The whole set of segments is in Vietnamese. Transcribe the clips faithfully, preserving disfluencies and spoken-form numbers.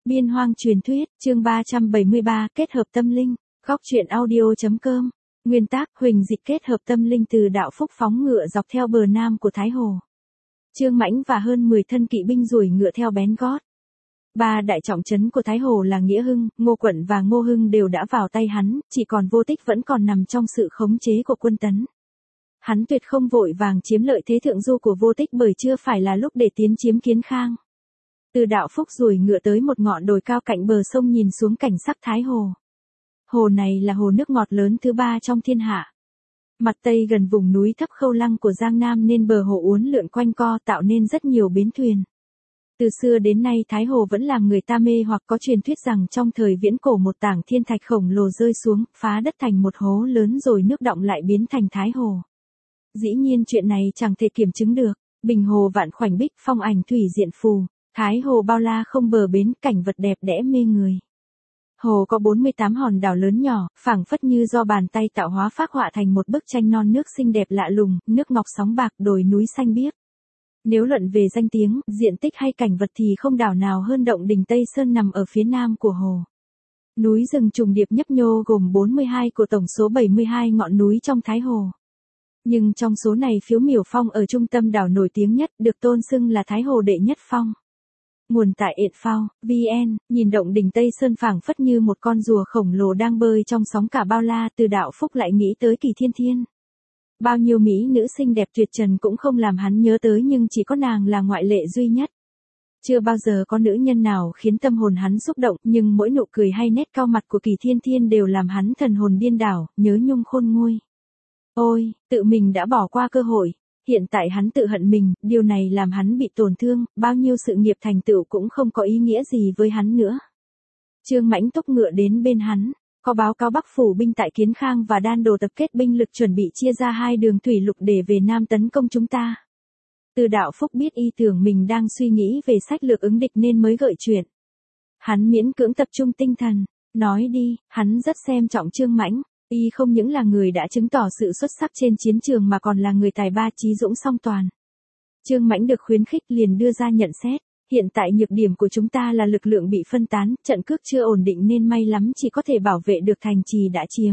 Biên hoang truyền thuyết, chương ba trăm bảy mươi ba, kết hợp tâm linh, góc truyện audio.com. Nguyên tác, Huỳnh Dịch kết hợp tâm linh từ đạo phúc phóng ngựa dọc theo bờ nam của Thái Hồ. Trương Mãnh và hơn mười thân kỵ binh ruổi ngựa theo bén gót. Ba đại trọng trấn của Thái Hồ là Nghĩa Hưng, Ngô Quận và Ngô Hưng đều đã vào tay hắn, chỉ còn Vô Tích vẫn còn nằm trong sự khống chế của quân Tấn. Hắn tuyệt không vội vàng chiếm lợi thế thượng du của Vô Tích bởi chưa phải là lúc để tiến chiếm Kiến Khang. Từ đạo phúc ruổi ngựa tới một ngọn đồi cao cạnh bờ sông nhìn xuống cảnh sắc Thái Hồ. Hồ này là hồ nước ngọt lớn thứ ba trong thiên hạ. Mặt tây gần vùng núi thấp Khâu Lăng của Giang Nam nên bờ hồ uốn lượn quanh co tạo nên rất nhiều bến thuyền. Từ xưa đến nay Thái Hồ vẫn làm người ta mê hoặc có truyền thuyết rằng trong thời viễn cổ một tảng thiên thạch khổng lồ rơi xuống, phá đất thành một hố lớn rồi nước đọng lại biến thành Thái Hồ. Dĩ nhiên chuyện này chẳng thể kiểm chứng được, bình hồ vạn khoảnh bích phong ảnh thủy diện phù, Thái Hồ bao la không bờ bến cảnh vật đẹp đẽ mê người. Hồ có bốn mươi tám hòn đảo lớn nhỏ, phảng phất như do bàn tay tạo hóa phác họa thành một bức tranh non nước xinh đẹp lạ lùng, nước ngọc sóng bạc đồi núi xanh biếc. Nếu luận về danh tiếng, diện tích hay cảnh vật thì không đảo nào hơn động đỉnh Tây Sơn nằm ở phía nam của hồ. Núi rừng trùng điệp nhấp nhô gồm bốn mươi hai của tổng số bảy mươi hai ngọn núi trong Thái Hồ. Nhưng trong số này Phiếu Miểu Phong ở trung tâm đảo nổi tiếng nhất, được tôn xưng là Thái Hồ đệ nhất phong. Nguồn tại Yện Phao, vn, nhìn động đỉnh Tây Sơn phảng phất như một con rùa khổng lồ đang bơi trong sóng cả bao la. Từ đạo phúc lại nghĩ tới Kỳ Thiên Thiên. Bao nhiêu mỹ nữ xinh đẹp tuyệt trần cũng không làm hắn nhớ tới, nhưng chỉ có nàng là ngoại lệ duy nhất. Chưa bao giờ có nữ nhân nào khiến tâm hồn hắn xúc động, nhưng mỗi nụ cười hay nét cau mặt của Kỳ Thiên Thiên đều làm hắn thần hồn điên đảo, nhớ nhung khôn nguôi. Ôi, tự mình đã bỏ qua cơ hội. Hiện tại hắn tự hận mình, điều này làm hắn bị tổn thương, bao nhiêu sự nghiệp thành tựu cũng không có ý nghĩa gì với hắn nữa. Trương Mãnh tốc ngựa đến bên hắn, có báo cáo Bắc phủ binh tại Kiến Khang và Đan Đồ tập kết binh lực chuẩn bị chia ra hai đường thủy lục để về Nam tấn công chúng ta. Từ đạo phúc biết y tưởng mình đang suy nghĩ về sách lược ứng địch nên mới gợi chuyện. Hắn miễn cưỡng tập trung tinh thần, nói đi, hắn rất xem trọng Trương Mãnh. Y không những là người đã chứng tỏ sự xuất sắc trên chiến trường mà còn là người tài ba trí dũng song toàn. Trương Mãnh được khuyến khích liền đưa ra nhận xét, hiện tại nhược điểm của chúng ta là lực lượng bị phân tán, trận cước chưa ổn định nên may lắm chỉ có thể bảo vệ được thành trì đã chiếm.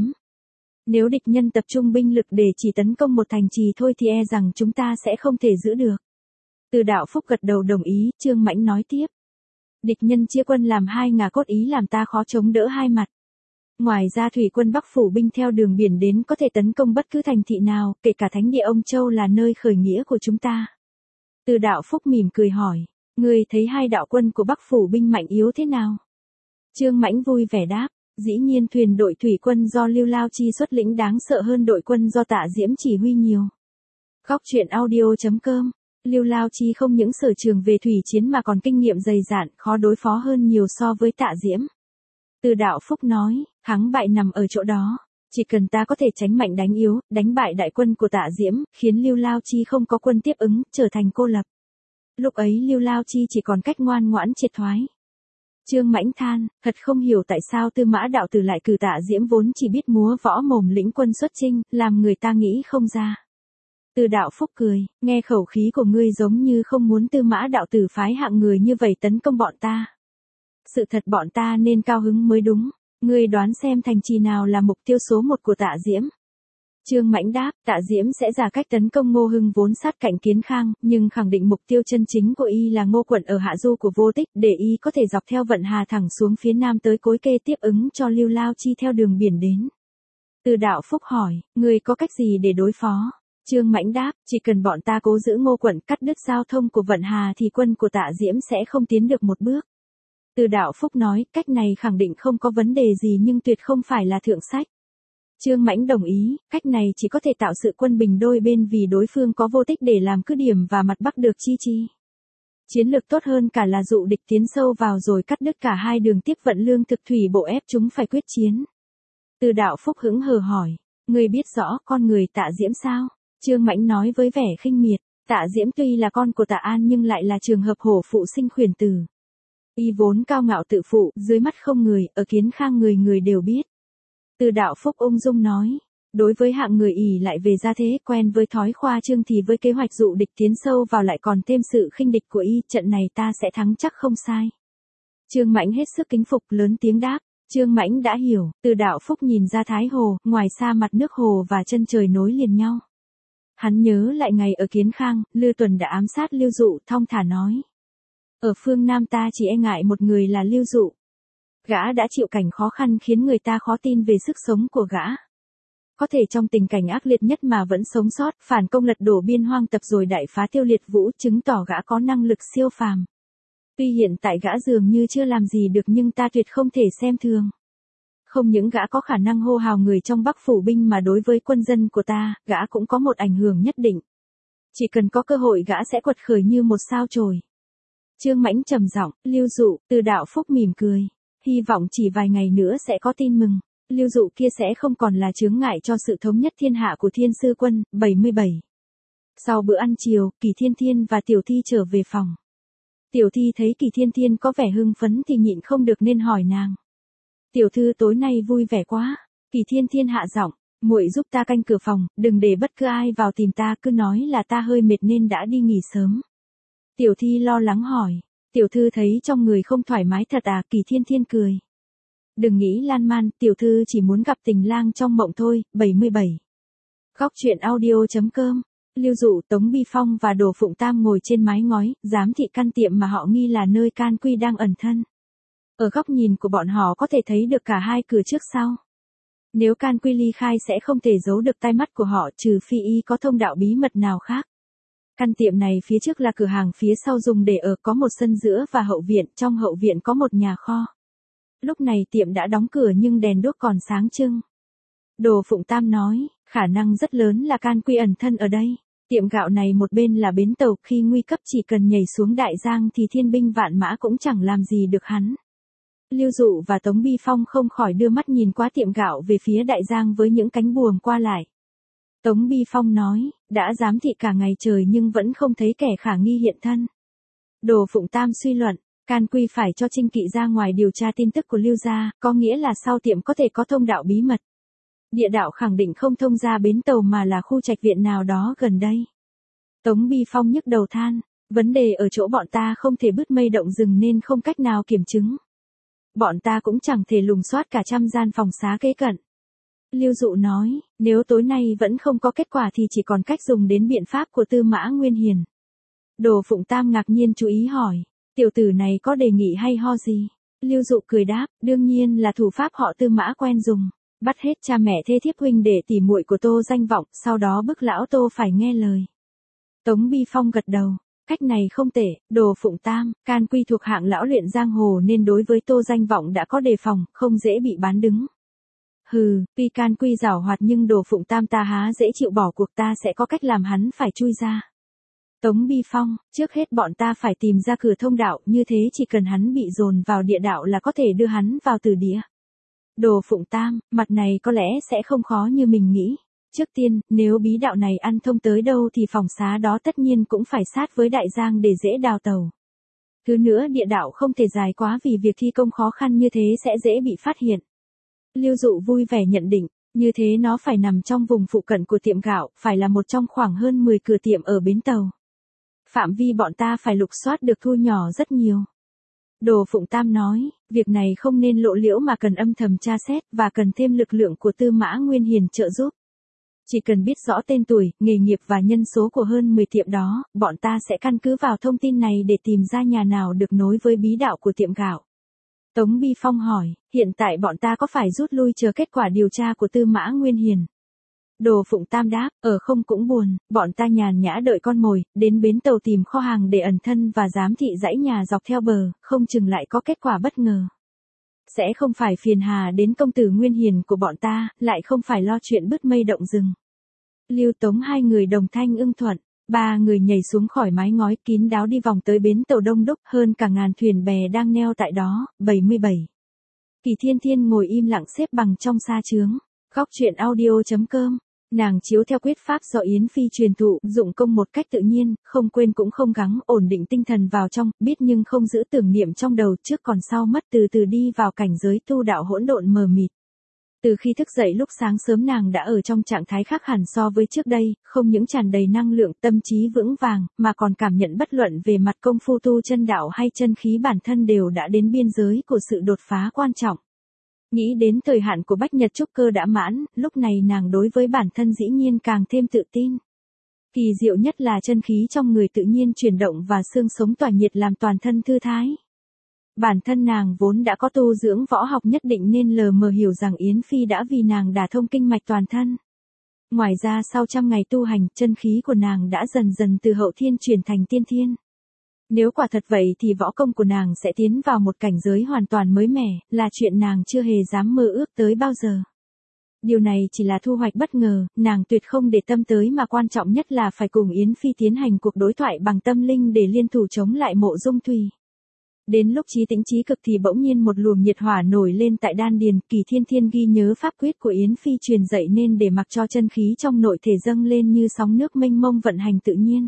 Nếu địch nhân tập trung binh lực để chỉ tấn công một thành trì thôi thì e rằng chúng ta sẽ không thể giữ được. Từ đạo phúc gật đầu đồng ý, Trương Mãnh nói tiếp. Địch nhân chia quân làm hai ngả cốt ý làm ta khó chống đỡ hai mặt. Ngoài ra thủy quân Bắc phủ binh theo đường biển đến có thể tấn công bất cứ thành thị nào, kể cả thánh địa Ông Châu là nơi khởi nghĩa của chúng ta. Từ đạo phúc mỉm cười hỏi, ngươi thấy hai đạo quân của Bắc phủ binh mạnh yếu thế nào? Trương Mãnh vui vẻ đáp, dĩ nhiên thuyền đội thủy quân do Lưu Lao Chi xuất lĩnh đáng sợ hơn đội quân do Tạ Diễm chỉ huy nhiều. Góc truyện audio.com. Lưu Lao Chi không những sở trường về thủy chiến mà còn kinh nghiệm dày dạn, khó đối phó hơn nhiều so với Tạ Diễm. Từ đạo phúc nói, thắng bại nằm ở chỗ đó, chỉ cần ta có thể tránh mạnh đánh yếu, đánh bại đại quân của Tạ Diễm, khiến Lưu Lao Chi không có quân tiếp ứng, trở thành cô lập. Lúc ấy Lưu Lao Chi chỉ còn cách ngoan ngoãn triệt thoái. Trương Mãnh than, thật không hiểu tại sao Tư Mã đạo tử lại cử Tạ Diễm vốn chỉ biết múa võ mồm lĩnh quân xuất chinh, làm người ta nghĩ không ra. Từ đạo phúc cười, nghe khẩu khí của ngươi giống như không muốn Tư Mã đạo tử phái hạng người như vậy tấn công bọn ta. Sự thật bọn ta nên cao hứng mới đúng, ngươi đoán xem thành trì nào là mục tiêu số một của Tạ Diễm. Trương Mãnh đáp, Tạ Diễm sẽ giả cách tấn công Ngô Hưng vốn sát cạnh Kiến Khang, nhưng khẳng định mục tiêu chân chính của y là Ngô Quận ở hạ du của Vô Tích, để y có thể dọc theo vận hà thẳng xuống phía nam tới Cối Kê tiếp ứng cho Lưu Lao Chi theo đường biển đến. Từ đạo phúc hỏi, ngươi có cách gì để đối phó? Trương Mãnh đáp, chỉ cần bọn ta cố giữ Ngô Quận cắt đứt giao thông của vận hà thì quân của Tạ Diễm sẽ không tiến được một bước. Từ đạo phúc nói, cách này khẳng định không có vấn đề gì nhưng tuyệt không phải là thượng sách. Trương Mãnh đồng ý, cách này chỉ có thể tạo sự quân bình đôi bên vì đối phương có Vô Tích để làm cứ điểm và mặt bắc được chi chi. Chiến lược tốt hơn cả là dụ địch tiến sâu vào rồi cắt đứt cả hai đường tiếp vận lương thực thủy bộ ép chúng phải quyết chiến. Từ đạo phúc hững hờ hỏi, ngươi biết rõ con người Tạ Diễm sao? Trương Mãnh nói với vẻ khinh miệt, Tạ Diễm tuy là con của Tạ An nhưng lại là trường hợp hổ phụ sinh khuyển tử. Y vốn cao ngạo tự phụ, dưới mắt không người, ở Kiến Khang người người đều biết. Từ đạo phúc ung dung nói, đối với hạng người ỷ lại về gia thế, quen với thói khoa trương thì với kế hoạch dụ địch tiến sâu vào lại còn thêm sự khinh địch của y, trận này ta sẽ thắng chắc không sai. Trương Mãnh hết sức kính phục, lớn tiếng đáp. Trương Mãnh đã hiểu, Từ Đạo Phúc nhìn ra Thái Hồ, ngoài xa mặt nước hồ và chân trời nối liền nhau. Hắn nhớ lại ngày ở Kiến Khang, Lư Tuần đã ám sát Lưu Dụ, thong thả nói. Ở phương Nam ta chỉ e ngại một người là Lưu Dụ. Gã đã chịu cảnh khó khăn khiến người ta khó tin về sức sống của gã. Có thể trong tình cảnh ác liệt nhất mà vẫn sống sót, phản công lật đổ biên hoang tập rồi đại phá Tiêu Liệt Vũ, chứng tỏ gã có năng lực siêu phàm. Tuy hiện tại gã dường như chưa làm gì được nhưng ta tuyệt không thể xem thường. Không những gã có khả năng hô hào người trong Bắc phủ binh mà đối với quân dân của ta, gã cũng có một ảnh hưởng nhất định. Chỉ cần có cơ hội gã sẽ quật khởi như một sao chổi. Trương Mãnh trầm giọng, Lưu Dụ, Từ Đạo Phúc mỉm cười. Hy vọng chỉ vài ngày nữa sẽ có tin mừng. Lưu Dụ kia sẽ không còn là chướng ngại cho sự thống nhất thiên hạ của Thiên Sư Quân. bảy mươi bảy. Sau bữa ăn chiều, Kỳ Thiên Thiên và Tiểu Thi trở về phòng. Tiểu Thi thấy Kỳ Thiên Thiên có vẻ hưng phấn thì nhịn không được nên hỏi nàng. Tiểu thư tối nay vui vẻ quá. Kỳ Thiên Thiên hạ giọng, muội giúp ta canh cửa phòng, đừng để bất cứ ai vào tìm ta, cứ nói là ta hơi mệt nên đã đi nghỉ sớm. Tiểu Thi lo lắng hỏi, tiểu thư thấy trong người không thoải mái thật à? Kỳ Thiên Thiên cười. Đừng nghĩ lan man, tiểu thư chỉ muốn gặp tình lang trong mộng thôi. bảy mươi bảy. Góc truyện audio chấm com. Lưu Dụ, Tống Bi Phong và Đồ Phụng Tam ngồi trên mái ngói, giám thị căn tiệm mà họ nghi là nơi Can Quy đang ẩn thân. Ở góc nhìn của bọn họ có thể thấy được cả hai cửa trước sau. Nếu Can Quy ly khai sẽ không thể giấu được tai mắt của họ, trừ phi y có thông đạo bí mật nào khác. Căn tiệm này phía trước là cửa hàng, phía sau dùng để ở, có một sân giữa và hậu viện, trong hậu viện có một nhà kho. Lúc này tiệm đã đóng cửa nhưng đèn đuốc còn sáng trưng. Đồ Phụng Tam nói, khả năng rất lớn là Can Quy ẩn thân ở đây. Tiệm gạo này một bên là bến tàu, khi nguy cấp chỉ cần nhảy xuống đại giang thì thiên binh vạn mã cũng chẳng làm gì được hắn. Lưu Dụ và Tống Bi Phong không khỏi đưa mắt nhìn qua tiệm gạo về phía đại giang với những cánh buồm qua lại. Tống Bi Phong nói, đã giám thị cả ngày trời nhưng vẫn không thấy kẻ khả nghi hiện thân. Đồ Phụng Tam suy luận, Can Quy phải cho Trinh Kỵ ra ngoài điều tra tin tức của Lưu gia, có nghĩa là sau tiệm có thể có thông đạo bí mật. Địa đạo khẳng định không thông ra bến tàu mà là khu trạch viện nào đó gần đây. Tống Bi Phong nhức đầu than, vấn đề ở chỗ bọn ta không thể bứt mây động rừng nên không cách nào kiểm chứng. Bọn ta cũng chẳng thể lùng soát cả trăm gian phòng xá kế cận. Lưu Dụ nói, nếu tối nay vẫn không có kết quả thì chỉ còn cách dùng đến biện pháp của Tư Mã Nguyên Hiền. Đồ Phụng Tam ngạc nhiên chú ý hỏi, tiểu tử này có đề nghị hay ho gì? Lưu Dụ cười đáp, đương nhiên là thủ pháp họ Tư Mã quen dùng. Bắt hết cha mẹ thê thiếp huynh đệ tỉ muội của Tô danh vọng, sau đó bức lão Tô phải nghe lời. Tống Bi Phong gật đầu, cách này không tệ. Đồ Phụng Tam, Can Quy thuộc hạng lão luyện giang hồ nên đối với Tô danh vọng đã có đề phòng, không dễ bị bán đứng. Hừ, tuy Can Quy giảo hoạt nhưng Đồ Phụng Tam ta há dễ chịu bỏ cuộc, ta sẽ có cách làm hắn phải chui ra. Tống Bi Phong, trước hết bọn ta phải tìm ra cửa thông đạo, như thế chỉ cần hắn bị dồn vào địa đạo là có thể đưa hắn vào từ địa. Đồ Phụng Tam, mặt này có lẽ sẽ không khó như mình nghĩ. Trước tiên, nếu bí đạo này ăn thông tới đâu thì phòng xá đó tất nhiên cũng phải sát với đại giang để dễ đào tàu. Thứ nữa, địa đạo không thể dài quá vì việc thi công khó khăn như thế sẽ dễ bị phát hiện. Lưu Dụ vui vẻ nhận định, như thế nó phải nằm trong vùng phụ cận của tiệm gạo, phải là một trong khoảng hơn mười cửa tiệm ở bến tàu. Phạm vi bọn ta phải lục soát được thu nhỏ rất nhiều. Đồ Phụng Tam nói, việc này không nên lộ liễu mà cần âm thầm tra xét và cần thêm lực lượng của Tư Mã Nguyên Hiền trợ giúp. Chỉ cần biết rõ tên tuổi, nghề nghiệp và nhân số của hơn mười tiệm đó, bọn ta sẽ căn cứ vào thông tin này để tìm ra nhà nào được nối với bí đạo của tiệm gạo. Tống Bi Phong hỏi, hiện tại bọn ta có phải rút lui chờ kết quả điều tra của Tư Mã Nguyên Hiền? Đồ Phụng Tam đáp, ở không cũng buồn, bọn ta nhàn nhã đợi con mồi, đến bến tàu tìm kho hàng để ẩn thân và giám thị dãy nhà dọc theo bờ, không chừng lại có kết quả bất ngờ. Sẽ không phải phiền hà đến công tử Nguyên Hiền của bọn ta, lại không phải lo chuyện bứt mây động rừng. Lưu Tống hai người đồng thanh ưng thuận, ba người nhảy xuống khỏi mái ngói kín đáo đi vòng tới bến tàu đông đúc, hơn cả ngàn thuyền bè đang neo tại đó. bảy mươi bảy. Kỳ Thiên Thiên ngồi im lặng xếp bằng trong sa chướng. Góc truyện audio chấm com. Nàng chiếu theo quyết pháp do Yến Phi truyền thụ, dụng công một cách tự nhiên, không quên cũng không gắng, ổn định tinh thần vào trong, biết nhưng không giữ tưởng niệm trong đầu, trước còn sau mất, từ từ đi vào cảnh giới tu đạo hỗn độn mờ mịt. Từ khi thức dậy lúc sáng sớm nàng đã ở trong trạng thái khác hẳn so với trước đây, không những tràn đầy năng lượng tâm trí vững vàng, mà còn cảm nhận bất luận về mặt công phu tu chân đạo hay chân khí bản thân đều đã đến biên giới của sự đột phá quan trọng. Nghĩ đến thời hạn của Bách Nhật Trúc Cơ đã mãn, lúc này nàng đối với bản thân dĩ nhiên càng thêm tự tin. Kỳ diệu nhất là chân khí trong người tự nhiên chuyển động và xương sống tỏa nhiệt làm toàn thân thư thái. Bản thân nàng vốn đã có tu dưỡng võ học nhất định nên lờ mờ hiểu rằng Yến Phi đã vì nàng đả thông kinh mạch toàn thân. Ngoài ra sau trăm ngày tu hành, chân khí của nàng đã dần dần từ hậu thiên chuyển thành tiên thiên. Nếu quả thật vậy thì võ công của nàng sẽ tiến vào một cảnh giới hoàn toàn mới mẻ, là chuyện nàng chưa hề dám mơ ước tới bao giờ. Điều này chỉ là thu hoạch bất ngờ, nàng tuyệt không để tâm tới mà quan trọng nhất là phải cùng Yến Phi tiến hành cuộc đối thoại bằng tâm linh để liên thủ chống lại Mộ Dung Thùy. Đến lúc trí tĩnh trí cực thì bỗng nhiên một luồng nhiệt hỏa nổi lên tại đan điền, Kỳ Thiên Thiên ghi nhớ pháp quyết của Yến Phi truyền dạy nên để mặc cho chân khí trong nội thể dâng lên như sóng nước mênh mông vận hành tự nhiên.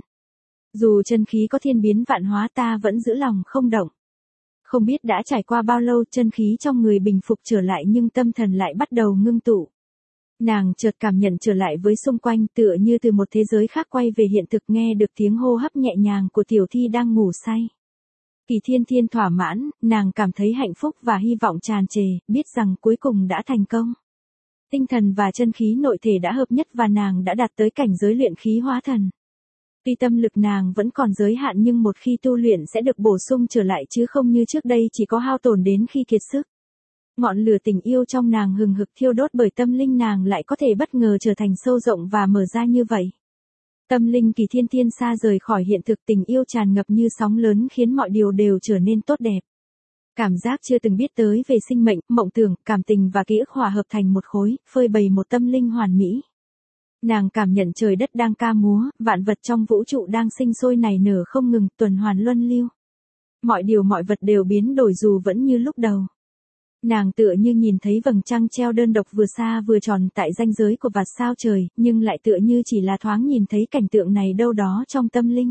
Dù chân khí có thiên biến vạn hóa ta vẫn giữ lòng không động. Không biết đã trải qua bao lâu chân khí trong người bình phục trở lại nhưng tâm thần lại bắt đầu ngưng tụ. Nàng chợt cảm nhận trở lại với xung quanh tựa như từ một thế giới khác quay về hiện thực nghe được tiếng hô hấp nhẹ nhàng của tiểu thi đang ngủ say. Kỳ Thiên Thiên thỏa mãn, nàng cảm thấy hạnh phúc và hy vọng tràn trề, biết rằng cuối cùng đã thành công. Tinh thần và chân khí nội thể đã hợp nhất và nàng đã đạt tới cảnh giới luyện khí hóa thần. Tuy tâm lực nàng vẫn còn giới hạn nhưng một khi tu luyện sẽ được bổ sung trở lại chứ không như trước đây chỉ có hao tổn đến khi kiệt sức. Ngọn lửa tình yêu trong nàng hừng hực thiêu đốt bởi tâm linh nàng lại có thể bất ngờ trở thành sâu rộng và mở ra như vậy. Tâm linh Kỳ Thiên Thiên xa rời khỏi hiện thực, tình yêu tràn ngập như sóng lớn khiến mọi điều đều trở nên tốt đẹp. Cảm giác chưa từng biết tới về sinh mệnh, mộng tưởng, cảm tình và ký ức hòa hợp thành một khối, phơi bày một tâm linh hoàn mỹ. Nàng cảm nhận trời đất đang ca múa, vạn vật trong vũ trụ đang sinh sôi nảy nở không ngừng, tuần hoàn luân lưu. Mọi điều mọi vật đều biến đổi dù vẫn như lúc đầu. Nàng tựa như nhìn thấy vầng trăng treo đơn độc vừa xa vừa tròn tại ranh giới của vạt sao trời, nhưng lại tựa như chỉ là thoáng nhìn thấy cảnh tượng này đâu đó trong tâm linh.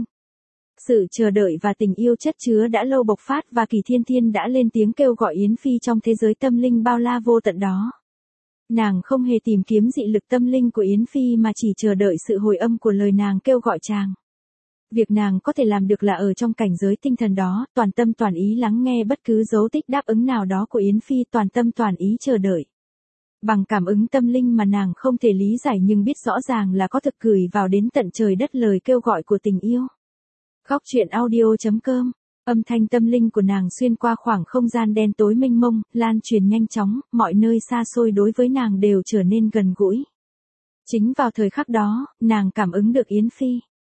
Sự chờ đợi và tình yêu chất chứa đã lâu bộc phát và Kỳ Thiên Thiên đã lên tiếng kêu gọi Yến Phi trong thế giới tâm linh bao la vô tận đó. Nàng không hề tìm kiếm dị lực tâm linh của Yến Phi mà chỉ chờ đợi sự hồi âm của lời nàng kêu gọi chàng. Việc nàng có thể làm được là ở trong cảnh giới tinh thần đó, toàn tâm toàn ý lắng nghe bất cứ dấu tích đáp ứng nào đó của Yến Phi, toàn tâm toàn ý chờ đợi. Bằng cảm ứng tâm linh mà nàng không thể lý giải nhưng biết rõ ràng là có thực gửi vào đến tận trời đất lời kêu gọi của tình yêu. Góc truyện audio chấm com. Âm thanh tâm linh của nàng xuyên qua khoảng không gian đen tối mênh mông, lan truyền nhanh chóng, mọi nơi xa xôi đối với nàng đều trở nên gần gũi. Chính vào thời khắc đó, nàng cảm ứng được Yến Phi.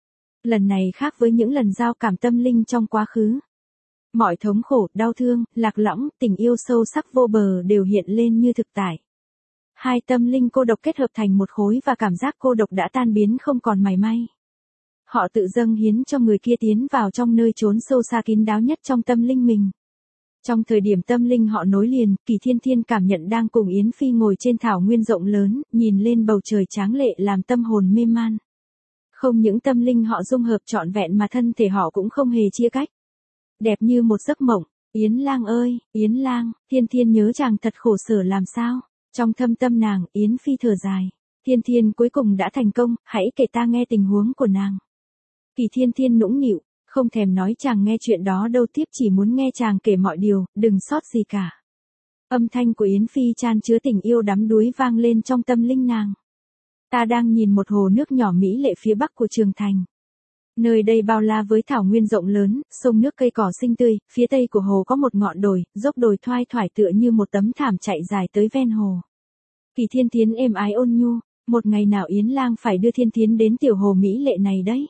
Lần này khác với những lần giao cảm tâm linh trong quá khứ. Mọi thống khổ, đau thương, lạc lõng, tình yêu sâu sắc vô bờ đều hiện lên như thực tại. Hai tâm linh cô độc kết hợp thành một khối và cảm giác cô độc đã tan biến không còn mảy may. Họ tự dâng hiến cho người kia tiến vào trong nơi chốn sâu xa kín đáo nhất trong tâm linh mình. Trong thời điểm tâm linh họ nối liền, Kỳ Thiên Thiên cảm nhận đang cùng Yến Phi ngồi trên thảo nguyên rộng lớn, nhìn lên bầu trời tráng lệ làm tâm hồn mê man. Không những tâm linh họ dung hợp trọn vẹn mà thân thể họ cũng không hề chia cách. Đẹp như một giấc mộng. Yến Lang ơi, Yến Lang, Thiên Thiên nhớ chàng thật khổ sở làm sao. Trong thâm tâm nàng, Yến Phi thở dài. Thiên Thiên cuối cùng đã thành công, hãy kể ta nghe tình huống của nàng. Kỳ Thiên Thiên nũng nịu, không thèm nói chàng nghe chuyện đó đâu, tiếp chỉ muốn nghe chàng kể mọi điều, đừng sót gì cả. Âm thanh của Yến Phi chan chứa tình yêu đắm đuối vang lên trong tâm linh nàng. Ta đang nhìn một hồ nước nhỏ mỹ lệ phía bắc của Trường Thành. Nơi đây bao la với thảo nguyên rộng lớn, sông nước cây cỏ xinh tươi, phía tây của hồ có một ngọn đồi, dốc đồi thoai thoải tựa như một tấm thảm chạy dài tới ven hồ. Kỳ Thiên Thiến êm ái ôn nhu, một ngày nào Yến Lang phải đưa Thiên Thiến đến tiểu hồ mỹ lệ này đấy.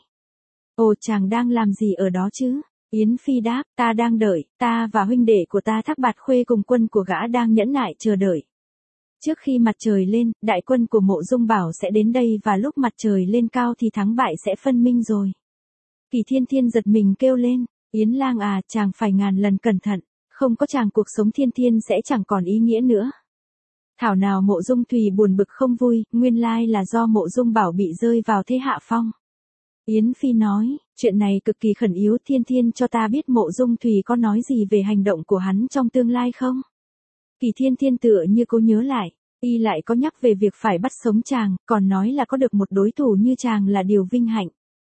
Ồ, chàng đang làm gì ở đó chứ? Yến Phi đáp, ta đang đợi, ta và huynh đệ của ta Thác Bạt Khuê cùng quân của gã đang nhẫn nại chờ đợi. Trước khi mặt trời lên, đại quân của Mộ Dung Bảo sẽ đến đây và lúc mặt trời lên cao thì thắng bại sẽ phân minh rồi. Kỳ Thiên Thiên giật mình kêu lên, Yến Lang à, chàng phải ngàn lần cẩn thận, không có chàng cuộc sống Thiên Thiên sẽ chẳng còn ý nghĩa nữa. Thảo nào Mộ Dung Thùy buồn bực không vui, nguyên lai là do Mộ Dung Bảo bị rơi vào thế hạ phong. Yến Phi nói, chuyện này cực kỳ khẩn yếu, Thiên Thiên cho ta biết Mộ Dung Thùy có nói gì về hành động của hắn trong tương lai không? Kỳ Thiên Thiên tựa như cố nhớ lại, Y lại có nhắc về việc phải bắt sống chàng, còn nói là có được một đối thủ như chàng là điều vinh hạnh.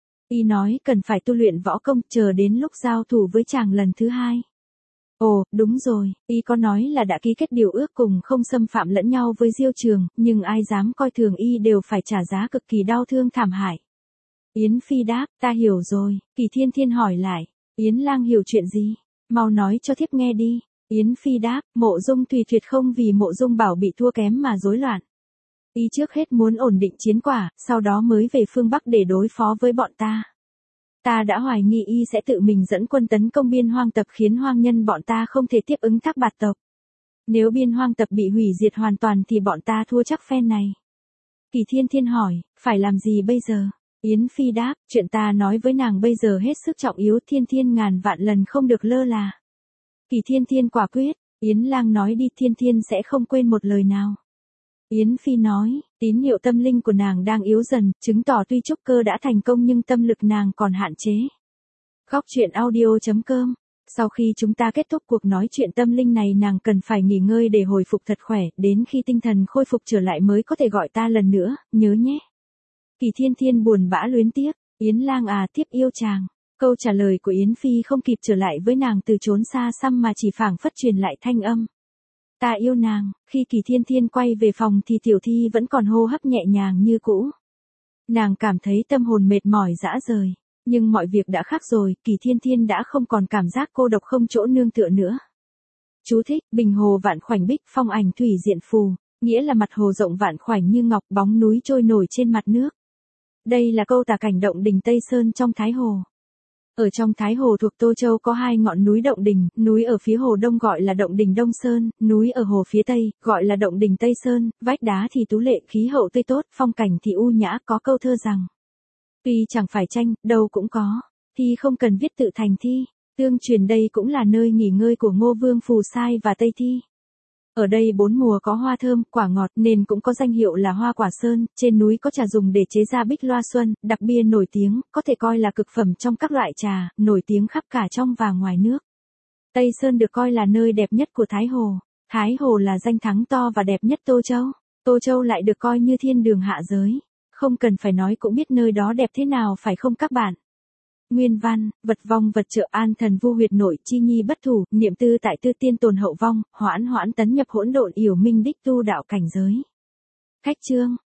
Y nói cần phải tu luyện võ công chờ đến lúc giao thủ với chàng lần thứ hai. Ồ, đúng rồi, Y có nói là đã ký kết điều ước cùng không xâm phạm lẫn nhau với Diêu Trường, nhưng ai dám coi thường Y đều phải trả giá cực kỳ đau thương thảm hại. Yến Phi đáp, ta hiểu rồi. Kỳ Thiên Thiên hỏi lại, Yến lang hiểu chuyện gì? Mau nói cho thiếp nghe đi. Yến Phi đáp, Mộ Dung Thùy tuyệt không vì Mộ Dung Bảo bị thua kém mà rối loạn. Y trước hết muốn ổn định chiến quả, sau đó mới về phương Bắc để đối phó với bọn ta. Ta đã hoài nghi Y sẽ tự mình dẫn quân tấn công biên hoang tập khiến hoang nhân bọn ta không thể tiếp ứng Thác Bạt tộc. Nếu biên hoang tập bị hủy diệt hoàn toàn thì bọn ta thua chắc phen này. Kỳ Thiên Thiên hỏi, phải làm gì bây giờ? Yến Phi đáp, chuyện ta nói với nàng bây giờ hết sức trọng yếu, Thiên Thiên ngàn vạn lần không được lơ là. Kỳ Thiên Thiên quả quyết, Yến lang nói đi, Thiên Thiên sẽ không quên một lời nào. Yến Phi nói, tín hiệu tâm linh của nàng đang yếu dần, chứng tỏ tuy trúc cơ đã thành công nhưng tâm lực nàng còn hạn chế. Góc truyện audio chấm com. Sau khi chúng ta kết thúc cuộc nói chuyện tâm linh này nàng cần phải nghỉ ngơi để hồi phục thật khỏe, đến khi tinh thần khôi phục trở lại mới có thể gọi ta lần nữa, nhớ nhé. Kỳ Thiên Thiên buồn bã luyến tiếc, Yến lang à, tiếp yêu chàng. Câu trả lời của Yến Phi không kịp trở lại với nàng từ trốn xa xăm mà chỉ phảng phất truyền lại thanh âm. Ta yêu nàng. Khi Kỳ Thiên Thiên quay về phòng thì Tiểu Thi vẫn còn hô hấp nhẹ nhàng như cũ. Nàng cảm thấy tâm hồn mệt mỏi rã rời. Nhưng mọi việc đã khác rồi, Kỳ Thiên Thiên đã không còn cảm giác cô độc không chỗ nương tựa nữa. Chú thích, bình hồ vạn khoảnh bích, phong ảnh thủy diện phù, nghĩa là mặt hồ rộng vạn khoảnh như ngọc, bóng núi trôi nổi trên mặt nước. Đây là câu tả cảnh động đình Tây Sơn trong Thái Hồ. Ở trong Thái Hồ thuộc Tô Châu có hai ngọn núi động đình, núi ở phía hồ đông gọi là động đình Đông Sơn, núi ở hồ phía tây, gọi là động đình Tây Sơn, vách đá thì tú lệ, khí hậu tươi tốt, phong cảnh thì u nhã, có câu thơ rằng. Tuy chẳng phải tranh, đâu cũng có, thi không cần viết tự thành thi, tương truyền đây cũng là nơi nghỉ ngơi của Ngô Vương Phù Sai và Tây Thi. Ở đây bốn mùa có hoa thơm, quả ngọt nên cũng có danh hiệu là hoa quả sơn, trên núi có trà dùng để chế ra bích loa xuân, đặc bia nổi tiếng, có thể coi là cực phẩm trong các loại trà, nổi tiếng khắp cả trong và ngoài nước. Tây Sơn được coi là nơi đẹp nhất của Thái Hồ. Thái Hồ là danh thắng to và đẹp nhất Tô Châu. Tô Châu lại được coi như thiên đường hạ giới. Không cần phải nói cũng biết nơi đó đẹp thế nào phải không các bạn? Nguyên văn, vật vong vật trợ an thần vu huyệt nội chi nhi bất thủ, niệm tư tại tư tiên tồn hậu vong, hoãn hoãn tấn nhập hỗn độn yểu minh đích tu đạo cảnh giới. Khách chương.